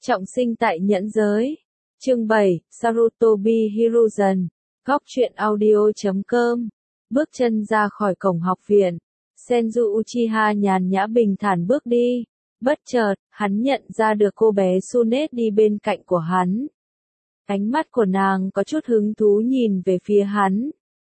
Trọng sinh tại nhẫn giới. Chương 7, Sarutobi Hiruzen. Góc truyện audio.com. Bước chân ra khỏi cổng học viện. Senju Uchiha nhàn nhã bình thản bước đi. Bất chợt, hắn nhận ra được cô bé Tsunade đi bên cạnh của hắn. Ánh mắt của nàng có chút hứng thú nhìn về phía hắn.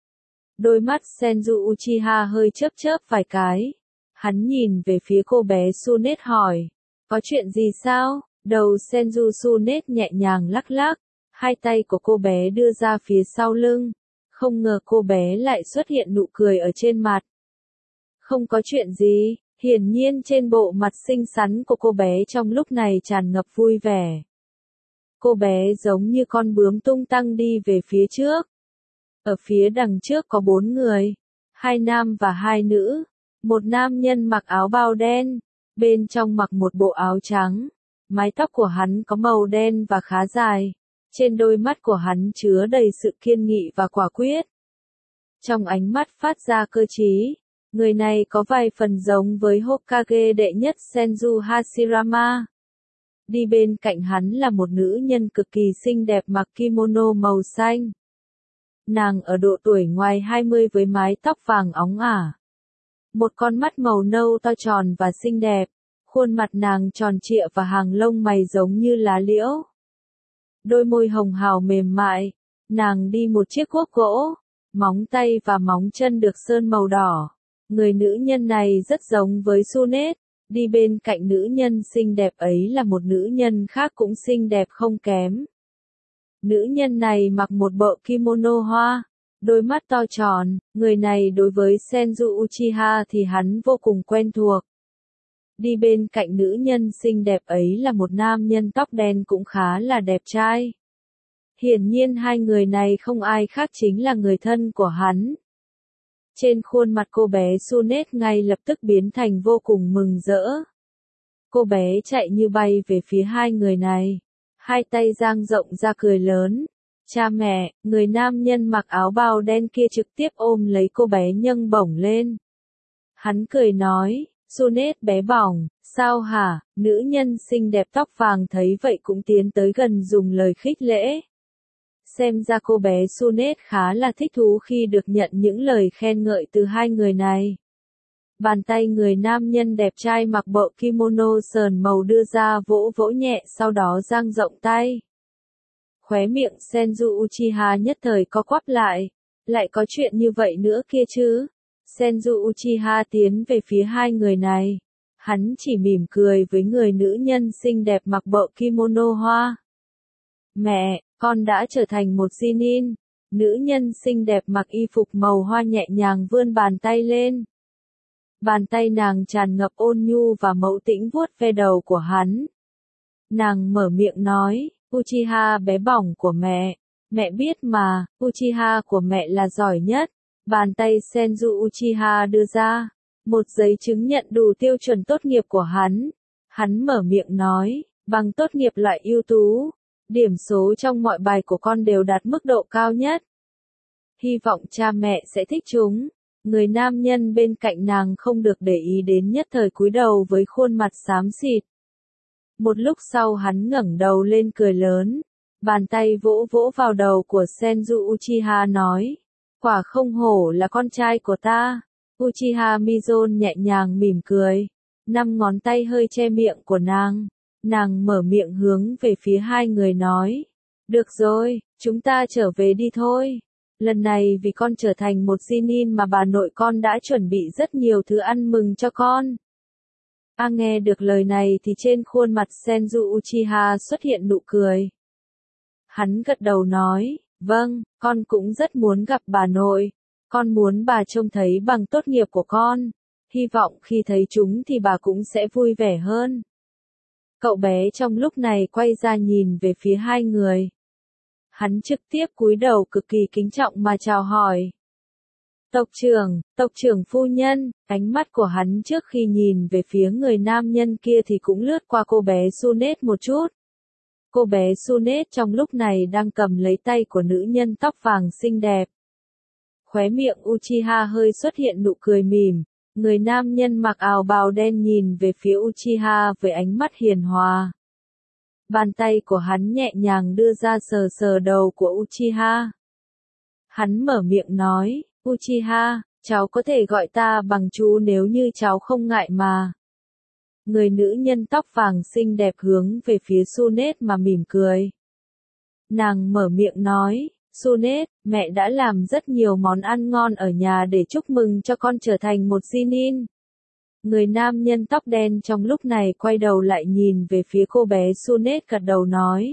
Đôi mắt Senju Uchiha hơi chớp chớp vài cái. Hắn nhìn về phía cô bé Tsunade hỏi. Có chuyện gì sao? Đầu Senju Tsunade nhẹ nhàng lắc lắc. Hai tay của cô bé đưa ra phía sau lưng. Không ngờ cô bé lại xuất hiện nụ cười ở trên mặt. Không có chuyện gì, hiển nhiên trên bộ mặt xinh xắn của cô bé trong lúc này tràn ngập vui vẻ. Cô bé giống như con bướm tung tăng đi về phía trước. Ở phía đằng trước có 4 người, 2 nam và 2 nữ. Một nam nhân mặc áo bao đen, bên trong mặc một bộ áo trắng. Mái tóc của hắn có màu đen và khá dài. Trên đôi mắt của hắn chứa đầy sự kiên nghị và quả quyết. Trong ánh mắt phát ra cơ trí, người này có vài phần giống với Hokage đệ nhất Senju Hashirama. Đi bên cạnh hắn là một nữ nhân cực kỳ xinh đẹp mặc kimono màu xanh. Nàng ở độ tuổi ngoài 20 với mái tóc vàng óng ả. Một con mắt màu nâu to tròn và xinh đẹp. Khuôn mặt nàng tròn trịa và hàng lông mày giống như lá liễu. Đôi môi hồng hào mềm mại. Nàng đi một chiếc cuốc gỗ. Móng tay và móng chân được sơn màu đỏ. Người nữ nhân này rất giống với Tsunade. Đi bên cạnh nữ nhân xinh đẹp ấy là một nữ nhân khác cũng xinh đẹp không kém. Nữ nhân này mặc một bộ kimono hoa, đôi mắt to tròn, người này đối với Senju Uchiha thì hắn vô cùng quen thuộc. Đi bên cạnh nữ nhân xinh đẹp ấy là một nam nhân tóc đen cũng khá là đẹp trai. Hiển nhiên hai người này không ai khác chính là người thân của hắn. Trên khuôn mặt cô bé Tsunade ngay lập tức biến thành vô cùng mừng rỡ. Cô bé chạy như bay về phía hai người này. Hai tay dang rộng ra cười lớn. Cha mẹ, người nam nhân mặc áo bào đen kia trực tiếp ôm lấy cô bé nâng bổng lên. Hắn cười nói, Tsunade bé bỏng, sao hả? Nữ nhân xinh đẹp tóc vàng thấy vậy cũng tiến tới gần dùng lời khích lễ. Xem ra cô bé Tsunade khá là thích thú khi được nhận những lời khen ngợi từ hai người này. Bàn tay người nam nhân đẹp trai mặc bộ kimono sờn màu đưa ra vỗ vỗ nhẹ sau đó dang rộng tay. Khóe miệng Senju Uchiha nhất thời co quắp lại. Lại có chuyện như vậy nữa kia chứ. Senju Uchiha tiến về phía hai người này. Hắn chỉ mỉm cười với người nữ nhân xinh đẹp mặc bộ kimono hoa. Mẹ, con đã trở thành một Chunin. Nữ nhân xinh đẹp mặc y phục màu hoa nhẹ nhàng vươn bàn tay lên. Bàn tay nàng tràn ngập ôn nhu và mẫu tĩnh vuốt ve đầu của hắn. Nàng mở miệng nói, Uchiha bé bỏng của mẹ. Mẹ biết mà, Uchiha của mẹ là giỏi nhất. Bàn tay Senju Uchiha đưa ra. Một giấy chứng nhận đủ tiêu chuẩn tốt nghiệp của hắn. Hắn mở miệng nói, bằng tốt nghiệp loại ưu tú. Điểm số trong mọi bài của con đều đạt mức độ cao nhất. Hy vọng cha mẹ sẽ thích chúng. Người nam nhân bên cạnh nàng không được để ý đến nhất thời cúi đầu với khuôn mặt xám xịt. Một lúc sau hắn ngẩng đầu lên cười lớn. Bàn tay vỗ vỗ vào đầu của Senju Uchiha nói. Quả không hổ là con trai của ta. Uchiha Mizon nhẹ nhàng mỉm cười. 5 ngón tay hơi che miệng của nàng. Nàng mở miệng hướng về phía hai người nói. Được rồi, chúng ta trở về đi thôi. Lần này vì con trở thành một Chunin mà bà nội con đã chuẩn bị rất nhiều thứ ăn mừng cho con. Nghe được lời này thì trên khuôn mặt Senju Uchiha xuất hiện nụ cười. Hắn gật đầu nói, vâng, con cũng rất muốn gặp bà nội. Con muốn bà trông thấy bằng tốt nghiệp của con. Hy vọng khi thấy chúng thì bà cũng sẽ vui vẻ hơn. Cậu bé trong lúc này quay ra nhìn về phía hai người. Hắn trực tiếp cúi đầu cực kỳ kính trọng mà chào hỏi. Tộc trưởng phu nhân, ánh mắt của hắn trước khi nhìn về phía người nam nhân kia thì cũng lướt qua cô bé Tsunade một chút. Cô bé Tsunade trong lúc này đang cầm lấy tay của nữ nhân tóc vàng xinh đẹp. Khóe miệng Uchiha hơi xuất hiện nụ cười mỉm. Người nam nhân mặc áo bào đen nhìn về phía Uchiha với ánh mắt hiền hòa. Bàn tay của hắn nhẹ nhàng đưa ra sờ sờ đầu của Uchiha. Hắn mở miệng nói, Uchiha, cháu có thể gọi ta bằng chú nếu như cháu không ngại mà. Người nữ nhân tóc vàng xinh đẹp hướng về phía Tsunade mà mỉm cười. Nàng mở miệng nói, Tsunade, mẹ đã làm rất nhiều món ăn ngon ở nhà để chúc mừng cho con trở thành một Chunin. Người nam nhân tóc đen trong lúc này quay đầu lại nhìn về phía cô bé Tsunade gật đầu nói.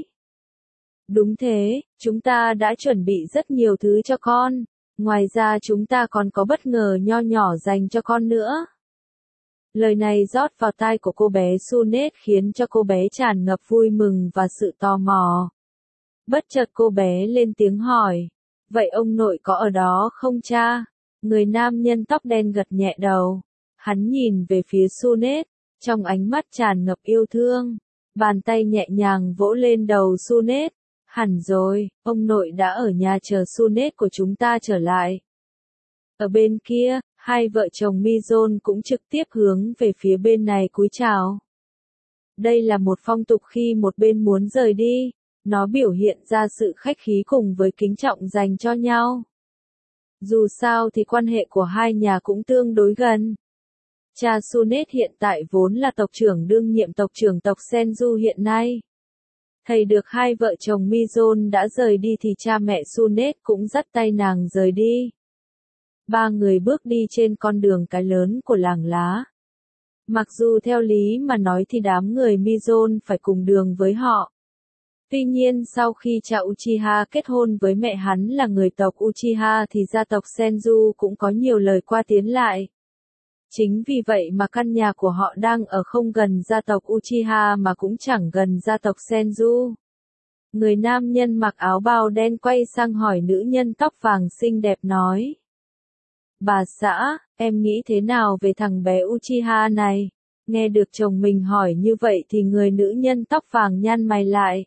Đúng thế, chúng ta đã chuẩn bị rất nhiều thứ cho con, ngoài ra chúng ta còn có bất ngờ nho nhỏ dành cho con nữa. Lời này rót vào tai của cô bé Tsunade khiến cho cô bé tràn ngập vui mừng và sự tò mò. Bất chợt cô bé lên tiếng hỏi, vậy ông nội có ở đó không cha? Người nam nhân tóc đen gật nhẹ đầu. Hắn nhìn về phía Tsunade, trong ánh mắt tràn ngập yêu thương. Bàn tay nhẹ nhàng vỗ lên đầu Tsunade. Hẳn rồi, ông nội đã ở nhà chờ Tsunade của chúng ta trở lại. Ở bên kia, hai vợ chồng Mizon cũng trực tiếp hướng về phía bên này cúi chào. Đây là một phong tục khi một bên muốn rời đi, nó biểu hiện ra sự khách khí cùng với kính trọng dành cho nhau. Dù sao thì quan hệ của hai nhà cũng tương đối gần. Cha Tsunade hiện tại vốn là tộc trưởng đương nhiệm tộc trưởng tộc Senju hiện nay. Thấy được hai vợ chồng Mizon đã rời đi thì cha mẹ Tsunade cũng dắt tay nàng rời đi. Ba người bước đi trên con đường cái lớn của làng lá. Mặc dù theo lý mà nói thì đám người Mizon phải cùng đường với họ. Tuy nhiên sau khi cha Uchiha kết hôn với mẹ hắn là người tộc Uchiha thì gia tộc Senju cũng có nhiều lời qua tiếng lại. Chính vì vậy mà căn nhà của họ đang ở không gần gia tộc Uchiha mà cũng chẳng gần gia tộc Senju. Người nam nhân mặc áo bào đen quay sang hỏi nữ nhân tóc vàng xinh đẹp nói. Bà xã, em nghĩ thế nào về thằng bé Uchiha này? Nghe được chồng mình hỏi như vậy thì người nữ nhân tóc vàng nhăn mày lại.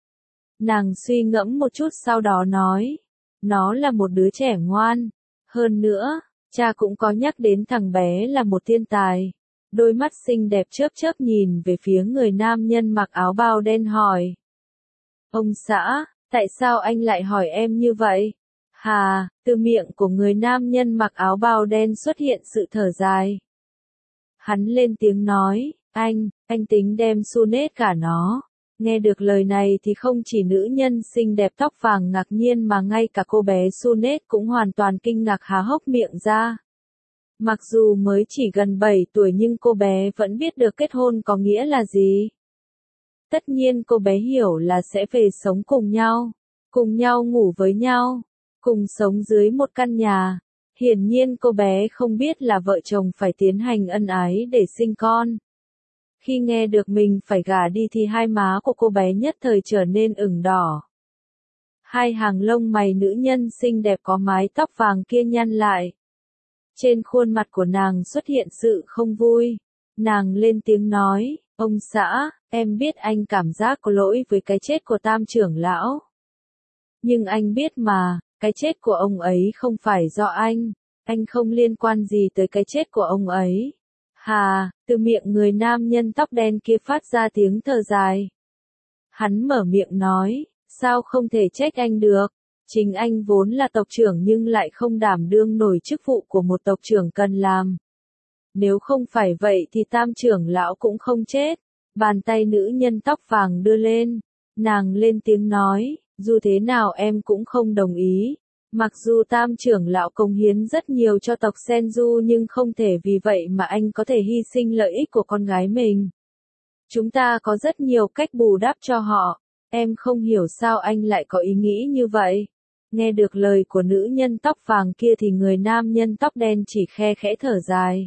Nàng suy ngẫm một chút sau đó nói. Nó là một đứa trẻ ngoan. Hơn nữa, cha cũng có nhắc đến thằng bé là một thiên tài. Đôi mắt xinh đẹp chớp chớp nhìn về phía người nam nhân mặc áo bào đen hỏi. Ông xã, tại sao anh lại hỏi em như vậy? Hà, từ miệng của người nam nhân mặc áo bào đen xuất hiện sự thở dài. Hắn lên tiếng nói, anh tính đem Tsunade cả nó. Nghe được lời này thì không chỉ nữ nhân xinh đẹp tóc vàng ngạc nhiên mà ngay cả cô bé Tsunade cũng hoàn toàn kinh ngạc há hốc miệng ra. Mặc dù mới chỉ gần 7 tuổi nhưng cô bé vẫn biết được kết hôn có nghĩa là gì. Tất nhiên cô bé hiểu là sẽ về sống cùng nhau ngủ với nhau, cùng sống dưới một căn nhà. Hiển nhiên cô bé không biết là vợ chồng phải tiến hành ân ái để sinh con. Khi nghe được mình phải gả đi thì hai má của cô bé nhất thời trở nên ửng đỏ. Hai hàng lông mày nữ nhân xinh đẹp có mái tóc vàng kia nhăn lại. Trên khuôn mặt của nàng xuất hiện sự không vui. Nàng lên tiếng nói, ông xã, em biết anh cảm giác có lỗi với cái chết của Tam trưởng lão. Nhưng anh biết mà, cái chết của ông ấy không phải do anh không liên quan gì tới cái chết của ông ấy. Hà, từ miệng người nam nhân tóc đen kia phát ra tiếng thở dài. Hắn mở miệng nói, sao không thể trách anh được, chính anh vốn là tộc trưởng nhưng lại không đảm đương nổi chức vụ của một tộc trưởng cần làm. Nếu không phải vậy thì Tam trưởng lão cũng không chết. Bàn tay nữ nhân tóc vàng đưa lên, nàng lên tiếng nói, dù thế nào em cũng không đồng ý. Mặc dù Tam trưởng lão cống hiến rất nhiều cho tộc Senju nhưng không thể vì vậy mà anh có thể hy sinh lợi ích của con gái mình. Chúng ta có rất nhiều cách bù đắp cho họ, em không hiểu sao anh lại có ý nghĩ như vậy. Nghe được lời của nữ nhân tóc vàng kia thì người nam nhân tóc đen chỉ khe khẽ thở dài.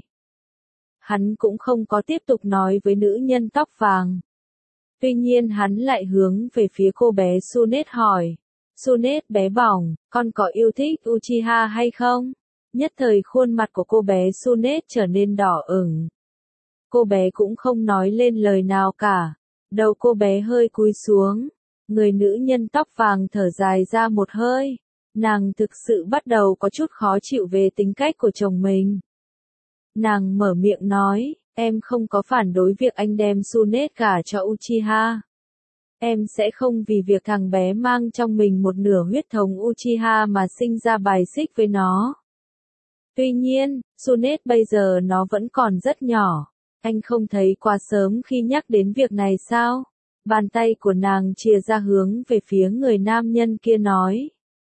Hắn cũng không có tiếp tục nói với nữ nhân tóc vàng. Tuy nhiên hắn lại hướng về phía cô bé Tsunade hỏi. Tsunade bé bỏng, con có yêu thích Uchiha hay không? Nhất thời khuôn mặt của cô bé Tsunade trở nên đỏ ửng. Cô bé cũng không nói lên lời nào cả. Đầu cô bé hơi cúi xuống. Người nữ nhân tóc vàng thở dài ra một hơi. Nàng thực sự bắt đầu có chút khó chịu về tính cách của chồng mình. Nàng mở miệng nói, em không có phản đối việc anh đem Tsunade gả cho Uchiha. Em sẽ không vì việc thằng bé mang trong mình một nửa huyết thống Uchiha mà sinh ra bài xích với nó. Tuy nhiên, Tsunade bây giờ nó vẫn còn rất nhỏ. Anh không thấy quá sớm khi nhắc đến việc này sao? Bàn tay của nàng chìa ra hướng về phía người nam nhân kia nói.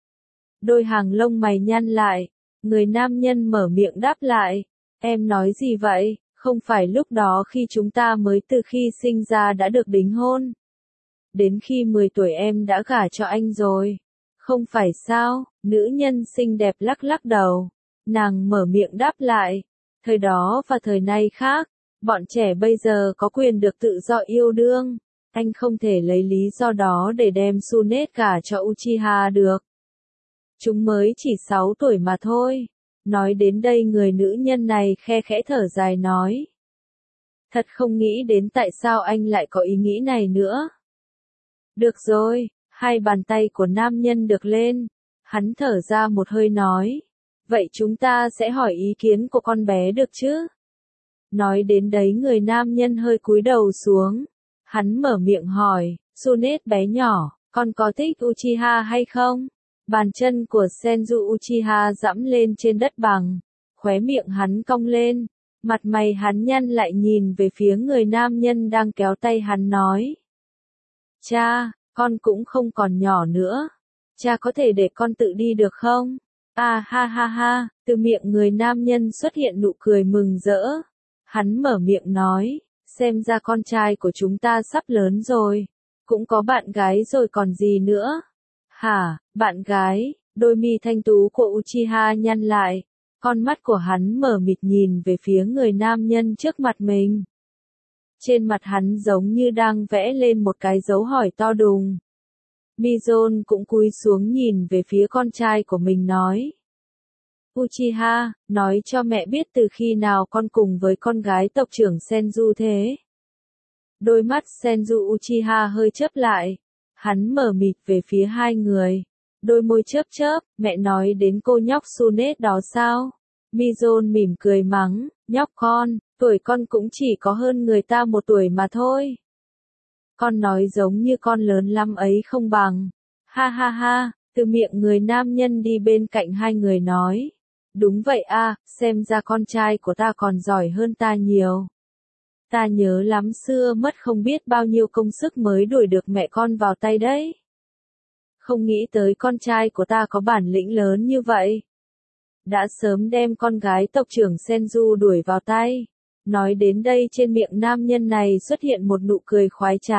Đôi hàng lông mày nhăn lại. Người nam nhân mở miệng đáp lại. Em nói gì vậy? Không phải lúc đó khi chúng ta mới từ khi sinh ra đã được đính hôn. Đến khi 10 tuổi em đã gả cho anh rồi. Không phải sao? Nữ nhân xinh đẹp lắc lắc đầu. Nàng mở miệng đáp lại. Thời đó và thời nay khác. Bọn trẻ bây giờ có quyền được tự do yêu đương. Anh không thể lấy lý do đó để đem Tsunade gả cho Uchiha được. Chúng mới chỉ 6 tuổi mà thôi. Nói đến đây người nữ nhân này khe khẽ thở dài nói. Thật không nghĩ đến tại sao anh lại có ý nghĩ này nữa. Được rồi, hai bàn tay của nam nhân được lên. Hắn thở ra một hơi nói. Vậy chúng ta sẽ hỏi ý kiến của con bé được chứ? Nói đến đấy người nam nhân hơi cúi đầu xuống. Hắn mở miệng hỏi, Tsunade bé nhỏ, con có thích Uchiha hay không? Bàn chân của Senju Uchiha dẫm lên trên đất bằng. Khóe miệng hắn cong lên. Mặt mày hắn nhăn lại nhìn về phía người nam nhân đang kéo tay hắn nói. Cha, con cũng không còn nhỏ nữa. Cha có thể để con tự đi được không? À ha ha ha, từ miệng người nam nhân xuất hiện nụ cười mừng rỡ. Hắn mở miệng nói, xem ra con trai của chúng ta sắp lớn rồi. Cũng có bạn gái rồi còn gì nữa. Hả, bạn gái, đôi mi thanh tú của Uchiha nhăn lại. Con mắt của hắn mở mịt nhìn về phía người nam nhân trước mặt mình. Trên mặt hắn giống như đang vẽ lên một cái dấu hỏi to đùng. Mizon cũng cúi xuống nhìn về phía con trai của mình nói. Uchiha, nói cho mẹ biết từ khi nào con cùng với con gái tộc trưởng Senju thế. Đôi mắt Senju Uchiha hơi chớp lại. Hắn mở mịt về phía hai người. Đôi môi chớp chớp, mẹ nói đến cô nhóc Tsunade đó sao? Mizon mỉm cười mắng, nhóc con, tuổi con cũng chỉ có hơn người ta 1 tuổi mà thôi. Con nói giống như con lớn lắm ấy không bằng. Ha ha ha, từ miệng người nam nhân đi bên cạnh hai người nói. Đúng vậy a, xem ra con trai của ta còn giỏi hơn ta nhiều. Ta nhớ lắm xưa mất không biết bao nhiêu công sức mới đuổi được mẹ con vào tay đấy. Không nghĩ tới con trai của ta có bản lĩnh lớn như vậy. Đã sớm đem con gái tộc trưởng Senju đuổi vào tay. Nói đến đây trên miệng nam nhân này xuất hiện một nụ cười khoái trá.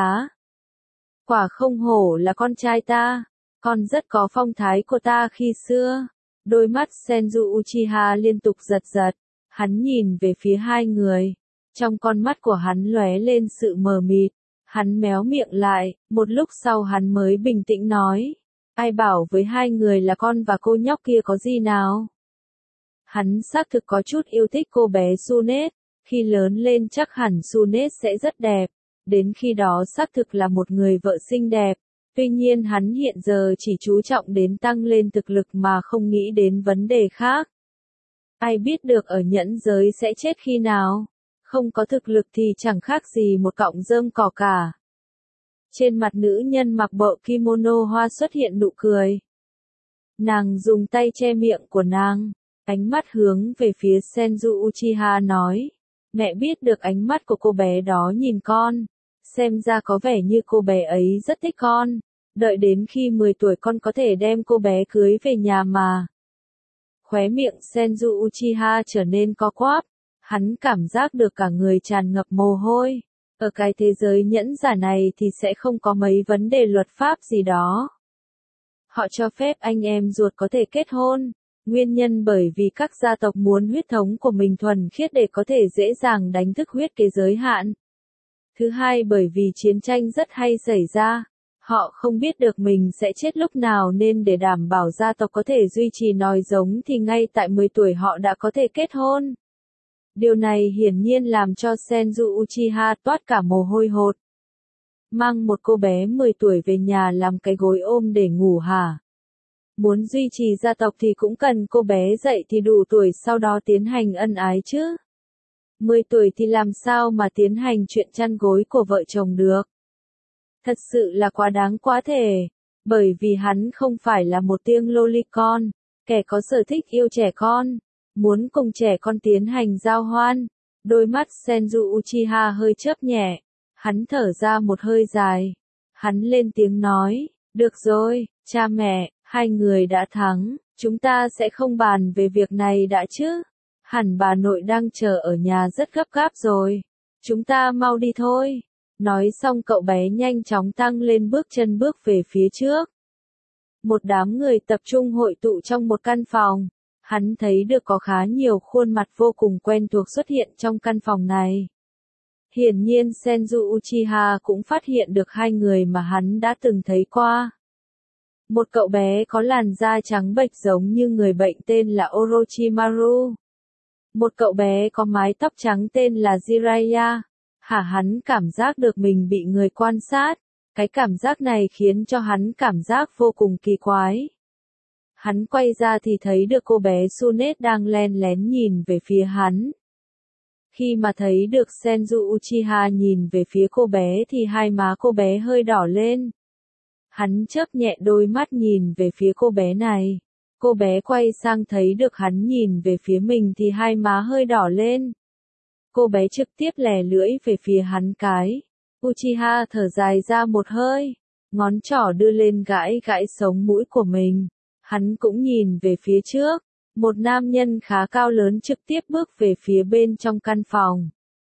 Quả không hổ là con trai ta. Con rất có phong thái của ta khi xưa. Đôi mắt Senju Uchiha liên tục giật giật. Hắn nhìn về phía hai người. Trong con mắt của hắn lóe lên sự mờ mịt. Hắn méo miệng lại, một lúc sau hắn mới bình tĩnh nói. Ai bảo với hai người là con và cô nhóc kia có gì nào? Hắn xác thực có chút yêu thích cô bé Tsunade. Khi lớn lên chắc hẳn Tsunade sẽ rất đẹp. Đến khi đó xác thực là một người vợ xinh đẹp. Tuy nhiên hắn hiện giờ chỉ chú trọng đến tăng lên thực lực mà không nghĩ đến vấn đề khác. Ai biết được ở nhẫn giới sẽ chết khi nào? Không có thực lực thì chẳng khác gì một cọng rơm cỏ cả. Trên mặt nữ nhân mặc bộ kimono hoa xuất hiện nụ cười. Nàng dùng tay che miệng của nàng. Ánh mắt hướng về phía Senju Uchiha nói. Mẹ biết được ánh mắt của cô bé đó nhìn con. Xem ra có vẻ như cô bé ấy rất thích con. Đợi đến khi 10 tuổi con có thể đem cô bé cưới về nhà mà. Khóe miệng Senju Uchiha trở nên co quắp. Hắn cảm giác được cả người tràn ngập mồ hôi. Ở cái thế giới nhẫn giả này thì sẽ không có mấy vấn đề luật pháp gì đó. Họ cho phép anh em ruột có thể kết hôn. Nguyên nhân bởi vì các gia tộc muốn huyết thống của mình thuần khiết để có thể dễ dàng đánh thức huyết kế giới hạn. Thứ hai bởi vì chiến tranh rất hay xảy ra. Họ không biết được mình sẽ chết lúc nào nên để đảm bảo gia tộc có thể duy trì nòi giống thì ngay tại 10 tuổi họ đã có thể kết hôn. Điều này hiển nhiên làm cho Senju Uchiha toát cả mồ hôi hột. Mang một cô bé 10 tuổi về nhà làm cái gối ôm để ngủ hả? Muốn duy trì gia tộc thì cũng cần cô bé dậy thì đủ tuổi sau đó tiến hành ân ái chứ. 10 tuổi thì làm sao mà tiến hành chuyện chăn gối của vợ chồng được. Thật sự là quá đáng quá thể. Bởi vì hắn không phải là một tiếng lolicon, kẻ có sở thích yêu trẻ con, muốn cùng trẻ con tiến hành giao hoan. Đôi mắt Senju Uchiha hơi chớp nhẹ, hắn thở ra một hơi dài. Hắn lên tiếng nói, được rồi, cha mẹ, hai người đã thắng, chúng ta sẽ không bàn về việc này đã chứ. Hẳn bà nội đang chờ ở nhà rất gấp gáp rồi. Chúng ta mau đi thôi. Nói xong cậu bé nhanh chóng tăng lên bước chân bước về phía trước. Một đám người tập trung hội tụ trong một căn phòng. Hắn thấy được có khá nhiều khuôn mặt vô cùng quen thuộc xuất hiện trong căn phòng này. Hiển nhiên Senju Uchiha cũng phát hiện được hai người mà hắn đã từng thấy qua. Một cậu bé có làn da trắng bệch giống như người bệnh tên là Orochimaru. Một cậu bé có mái tóc trắng tên là Jiraiya. Hắn cảm giác được mình bị người quan sát. Cái cảm giác này khiến cho hắn cảm giác vô cùng kỳ quái. Hắn quay ra thì thấy được cô bé Tsunade đang len lén nhìn về phía hắn. Khi mà thấy được Senju Uchiha nhìn về phía cô bé thì hai má cô bé hơi đỏ lên. Hắn chớp nhẹ đôi mắt nhìn về phía cô bé này. Cô bé quay sang thấy được hắn nhìn về phía mình thì hai má hơi đỏ lên. Cô bé trực tiếp lè lưỡi về phía hắn cái. Uchiha thở dài ra một hơi. Ngón trỏ đưa lên gãi gãi sống mũi của mình. Hắn cũng nhìn về phía trước. Một nam nhân khá cao lớn trực tiếp bước về phía bên trong căn phòng.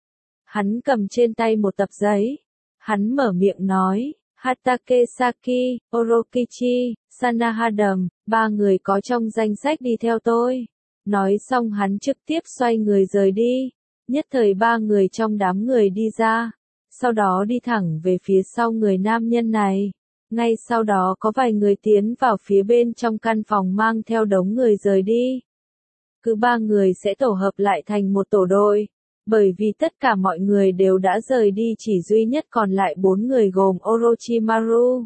Hắn cầm trên tay một tập giấy. Hắn mở miệng nói, Hatake Saki, Orokichi, Sanahadam, ba người có trong danh sách đi theo tôi. Nói xong hắn trực tiếp xoay người rời đi. Nhất thời ba người trong đám người đi ra. Sau đó đi thẳng về phía sau người nam nhân này. Ngay sau đó có vài người tiến vào phía bên trong căn phòng mang theo đống người rời đi. Cứ ba người sẽ tổ hợp lại thành một tổ đội. Bởi vì tất cả mọi người đều đã rời đi chỉ duy nhất còn lại 4 người gồm Orochimaru,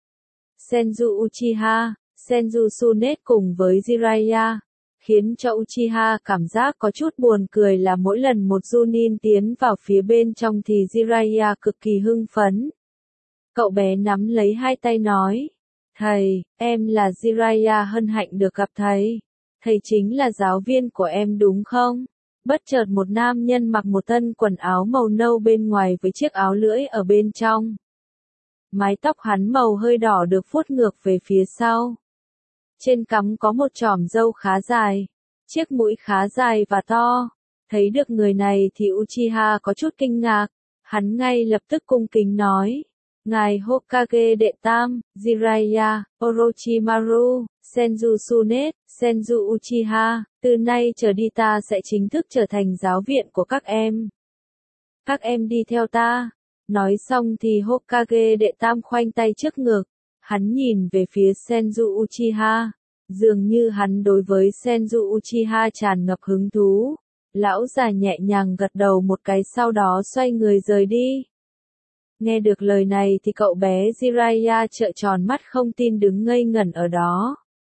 Senju Uchiha, Senju Tsunade cùng với Jiraiya. Khiến cho Uchiha cảm giác có chút buồn cười là mỗi lần một Junin tiến vào phía bên trong thì Jiraiya cực kỳ hưng phấn. Cậu bé nắm lấy hai tay nói, thầy, em là Jiraiya hân hạnh được gặp thầy. Thầy chính là giáo viên của em đúng không? Bất chợt một nam nhân mặc một thân quần áo màu nâu bên ngoài với chiếc áo lưỡi ở bên trong. Mái tóc hắn màu hơi đỏ được vuốt ngược về phía sau. Trên cằm có một chòm râu khá dài. Chiếc mũi khá dài và to. Thấy được người này thì Uchiha có chút kinh ngạc. Hắn ngay lập tức cung kính nói. Ngài Hokage đệ tam, Jiraiya, Orochimaru, Senju Tsunade, Senju Uchiha, từ nay trở đi ta sẽ chính thức trở thành giáo viện của các em. Các em đi theo ta. Nói xong thì Hokage đệ tam khoanh tay trước ngực. Hắn nhìn về phía Senju Uchiha. Dường như hắn đối với Senju Uchiha tràn ngập hứng thú. Lão già nhẹ nhàng gật đầu một cái sau đó xoay người rời đi. Nghe được lời này thì cậu bé Jiraiya trợn tròn mắt không tin đứng ngây ngẩn ở đó.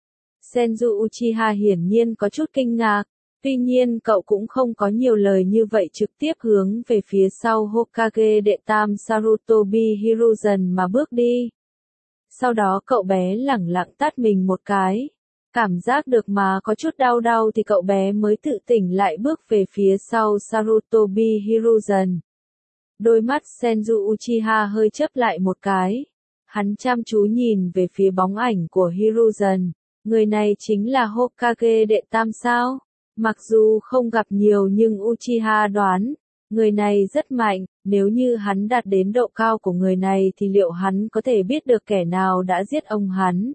Senju Uchiha hiển nhiên có chút kinh ngạc. Tuy nhiên cậu cũng không có nhiều lời như vậy trực tiếp hướng về phía sau Hokage đệ tam Sarutobi Hiruzen mà bước đi. Sau đó cậu bé lẳng lặng tát mình một cái. Cảm giác được mà có chút đau đau thì cậu bé mới tự tỉnh lại bước về phía sau Sarutobi Hiruzen. Đôi mắt Senju Uchiha hơi chớp lại một cái. Hắn chăm chú nhìn về phía bóng ảnh của Hiruzen. Người này chính là Hokage đệ tam sao? Mặc dù không gặp nhiều nhưng Uchiha đoán, người này rất mạnh, nếu như hắn đạt đến độ cao của người này thì liệu hắn có thể biết được kẻ nào đã giết ông hắn?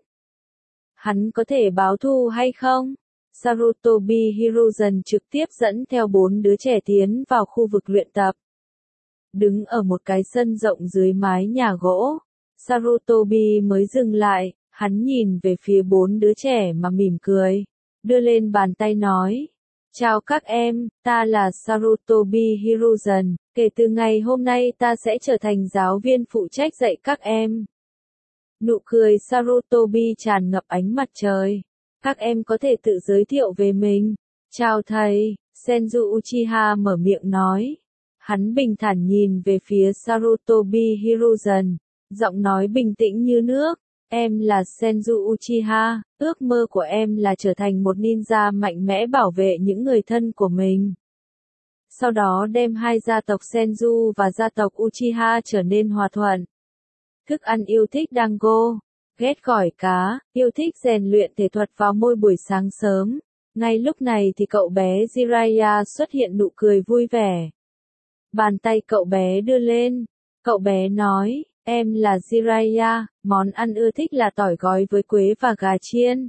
Hắn có thể báo thù hay không? Sarutobi Hiruzen trực tiếp dẫn theo 4 đứa trẻ tiến vào khu vực luyện tập. Đứng ở một cái sân rộng dưới mái nhà gỗ, Sarutobi mới dừng lại, hắn nhìn về phía 4 đứa trẻ mà mỉm cười, đưa lên bàn tay nói. Chào các em, ta là Sarutobi Hiruzen, kể từ ngày hôm nay ta sẽ trở thành giáo viên phụ trách dạy các em. Nụ cười Sarutobi tràn ngập ánh mặt trời. Các em có thể tự giới thiệu về mình. Chào thầy, Senju Uchiha mở miệng nói. Hắn bình thản nhìn về phía Sarutobi Hiruzen. Giọng nói bình tĩnh như nước. Em là Senju Uchiha, ước mơ của em là trở thành một ninja mạnh mẽ bảo vệ những người thân của mình. Sau đó đem hai gia tộc Senju và gia tộc Uchiha trở nên hòa thuận. Thức ăn yêu thích dango, ghét gỏi cá, yêu thích rèn luyện thể thuật vào mỗi buổi sáng sớm. Ngay lúc này thì cậu bé Jiraiya xuất hiện nụ cười vui vẻ. Bàn tay cậu bé đưa lên. Cậu bé nói, em là Jiraiya, món ăn ưa thích là tỏi gói với quế và gà chiên.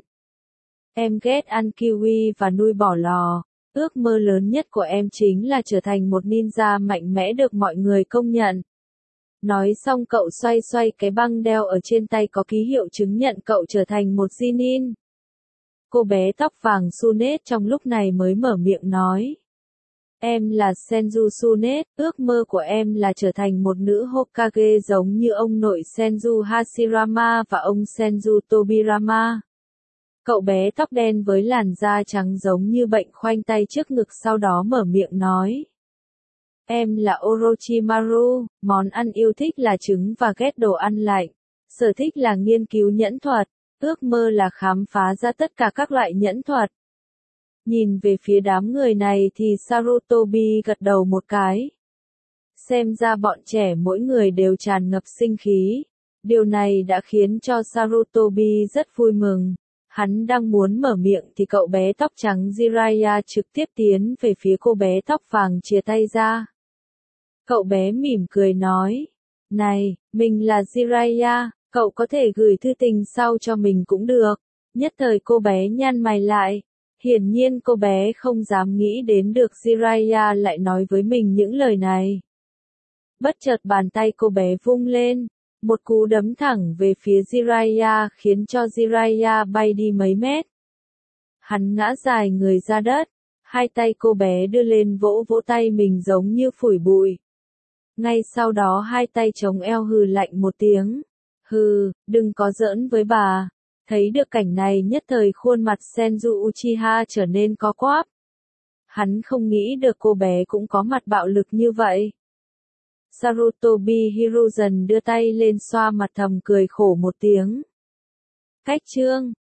Em ghét ăn kiwi và nuôi bò lò. Ước mơ lớn nhất của em chính là trở thành một ninja mạnh mẽ được mọi người công nhận. Nói xong cậu xoay xoay cái băng đeo ở trên tay có ký hiệu chứng nhận cậu trở thành một Genin. Cô bé tóc vàng Tsunet trong lúc này mới mở miệng nói. Em là Senju Tsunet, ước mơ của em là trở thành một nữ Hokage giống như ông nội Senju Hashirama và ông Senju Tobirama. Cậu bé tóc đen với làn da trắng giống như bệnh khoanh tay trước ngực sau đó mở miệng nói. Em là Orochimaru, món ăn yêu thích là trứng và ghét đồ ăn lạnh. Sở thích là nghiên cứu nhẫn thuật, ước mơ là khám phá ra tất cả các loại nhẫn thuật. Nhìn về phía đám người này thì Sarutobi gật đầu một cái. Xem ra bọn trẻ mỗi người đều tràn ngập sinh khí. Điều này đã khiến cho Sarutobi rất vui mừng. Hắn đang muốn mở miệng thì cậu bé tóc trắng Jiraiya trực tiếp tiến về phía cô bé tóc vàng chìa tay ra. Cậu bé mỉm cười nói. Này, mình là Jiraiya, cậu có thể gửi thư tình sau cho mình cũng được. Nhất thời cô bé nhăn mày lại. Hiển nhiên cô bé không dám nghĩ đến được Jiraiya lại nói với mình những lời này. Bất chợt bàn tay cô bé vung lên. Một cú đấm thẳng về phía Jiraiya khiến cho Jiraiya bay đi mấy mét. Hắn ngã dài người ra đất. Hai tay cô bé đưa lên vỗ vỗ tay mình giống như phủi bụi. Ngay sau đó hai tay chống eo hừ lạnh một tiếng. Hừ, đừng có giỡn với bà. Thấy được cảnh này nhất thời khuôn mặt Senju Uchiha trở nên có quáp. Hắn không nghĩ được cô bé cũng có mặt bạo lực như vậy. Sarutobi Hiruzen đưa tay lên xoa mặt thầm cười khổ một tiếng. Cách chương